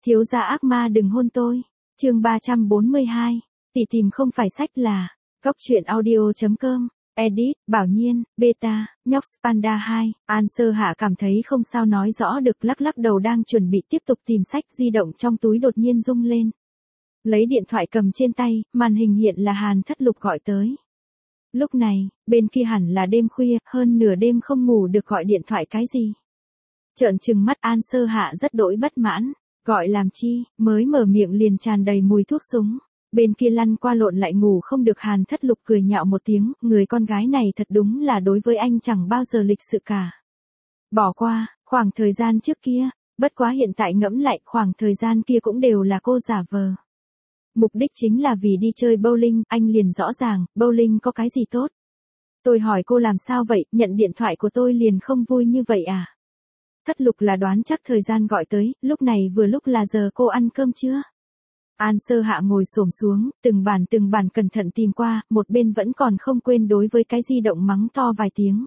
Thiếu gia ác ma đừng hôn tôi. Chương 342. Tỷ tìm không phải sách là. Góc truyện audio.com. Edit, Bảo Nhiên, Beta, Nhóc Panda 2. An Sơ Hạ cảm thấy không sao nói rõ được, lắc lắc đầu đang chuẩn bị tiếp tục tìm sách, di động trong túi đột nhiên rung lên. Lấy điện thoại cầm trên tay, màn hình hiện là Hàn Thất Lục gọi tới. Lúc này, bên kia hẳn là đêm khuya, hơn nửa đêm không ngủ được gọi điện thoại cái gì. Trợn trừng mắt An Sơ Hạ rất đỗi bất mãn, gọi làm chi, mới mở miệng liền tràn đầy mùi thuốc súng. Bên kia lăn qua lộn lại ngủ không được. Hàn Thất Lục cười nhạo một tiếng, người con gái này thật đúng là đối với anh chẳng bao giờ lịch sự cả. Bỏ qua, khoảng thời gian trước kia, bất quá hiện tại ngẫm lại khoảng thời gian kia cũng đều là cô giả vờ. Mục đích chính là vì đi chơi bowling, anh liền rõ ràng, bowling có cái gì tốt. Tôi hỏi cô làm sao vậy, nhận điện thoại của tôi liền không vui như vậy à? Thất Lục là đoán chắc thời gian gọi tới, lúc này vừa lúc là giờ cô ăn cơm chưa? An Sơ Hạ ngồi xổm xuống, từng bản cẩn thận tìm qua, một bên vẫn còn không quên đối với cái di động mắng to vài tiếng.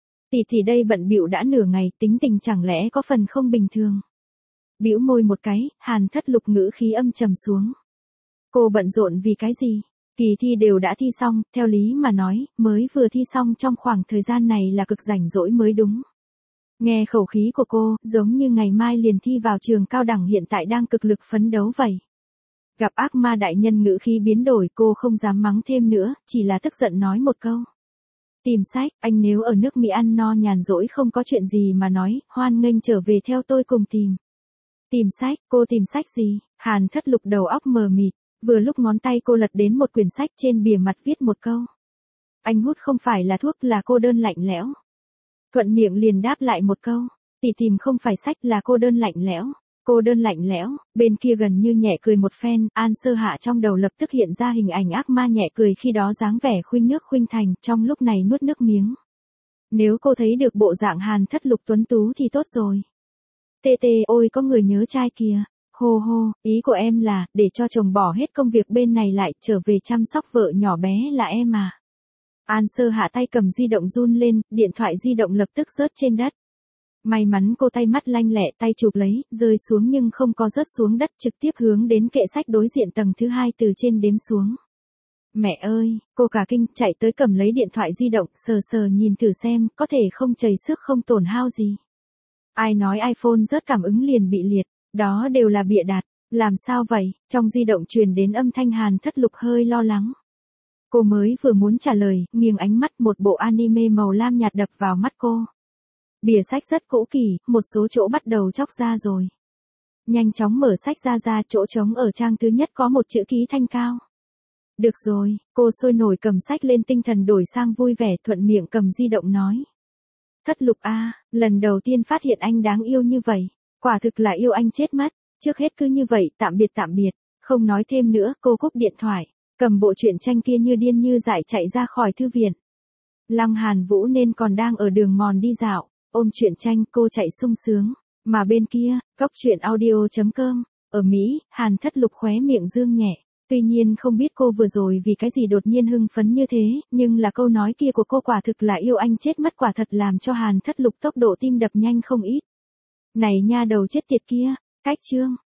Tỷ đây bận bịu đã nửa ngày, tính tình chẳng lẽ có phần không bình thường. Bĩu môi một cái, Hàn Thất Lục ngữ khí âm trầm xuống. Cô bận rộn vì cái gì? Kỳ thi đều đã thi xong, theo lý mà nói, mới vừa thi xong trong khoảng thời gian này là cực rảnh rỗi mới đúng. Nghe khẩu khí của cô, giống như ngày mai liền thi vào trường cao đẳng hiện tại đang cực lực phấn đấu vậy. Gặp ác ma đại nhân ngữ khí biến đổi, cô không dám mắng thêm nữa, chỉ là tức giận nói một câu. Tìm sách, anh nếu ở nước Mỹ ăn no nhàn rỗi không có chuyện gì mà nói, hoan nghênh trở về theo tôi cùng tìm. Tìm sách, cô tìm sách gì? Hàn Thất Lục đầu óc mờ mịt, vừa lúc ngón tay cô lật đến một quyển sách, trên bìa mặt viết một câu. Anh hút không phải là thuốc, là cô đơn lạnh lẽo. Thuận miệng liền đáp lại một câu. Tỷ tìm không phải sách, là cô đơn lạnh lẽo. Cô đơn lạnh lẽo, bên kia gần như nhẹ cười một phen, An Sơ Hạ trong đầu lập tức hiện ra hình ảnh ác ma nhẹ cười khi đó dáng vẻ khuynh nước khuynh thành, trong lúc này nuốt nước miếng. Nếu cô thấy được bộ dạng Hàn Thất Lục tuấn tú thì tốt rồi. Ôi có người nhớ trai kìa. Hô hô, ý của em là, để cho chồng bỏ hết công việc bên này lại, trở về chăm sóc vợ nhỏ bé là em à. An Sơ Hạ tay cầm di động run lên, điện thoại di động lập tức rớt trên đất. May mắn cô tay mắt lanh lẹ, tay chụp lấy, rơi xuống nhưng không có rớt xuống đất, trực tiếp hướng đến kệ sách đối diện tầng thứ 2 từ trên đếm xuống. Mẹ ơi, cô cả kinh, chạy tới cầm lấy điện thoại di động, sờ nhìn thử xem, có thể không chảy xước không tổn hao gì. Ai nói iPhone rớt cảm ứng liền bị liệt, đó đều là bịa đặt, làm sao vậy? Trong di động truyền đến âm thanh. Hàn Thất Lục hơi lo lắng. Cô mới vừa muốn trả lời, nghiêng ánh mắt, một bộ anime màu lam nhạt đập vào mắt cô. Bìa sách rất cũ kỹ, một số chỗ bắt đầu chóc ra rồi. Nhanh chóng mở sách ra, chỗ trống ở trang thứ nhất có một chữ ký thanh cao. Được rồi, cô sôi nổi cầm sách lên, tinh thần đổi sang vui vẻ, thuận miệng cầm di động nói. Thất Lục a, lần đầu tiên phát hiện anh đáng yêu như vậy, quả thực là yêu anh chết mất. Trước hết cứ như vậy, tạm biệt, không nói thêm nữa, cô cúp điện thoại, cầm bộ truyện tranh kia như điên như dại chạy ra khỏi thư viện. Lăng Hàn Vũ nên còn đang ở đường mòn đi dạo, ôm truyện tranh, cô chạy sung sướng. Mà bên kia, góc truyện audio.com, ở Mỹ, Hàn Thất Lục khóe miệng dương nhẹ. Tuy nhiên không biết cô vừa rồi vì cái gì đột nhiên hưng phấn như thế, nhưng là câu nói kia của cô quả thực là yêu anh chết mất, quả thật làm cho Hàn Thất Lục tốc độ tim đập nhanh không ít. Này nha đầu chết tiệt kia, cách chương.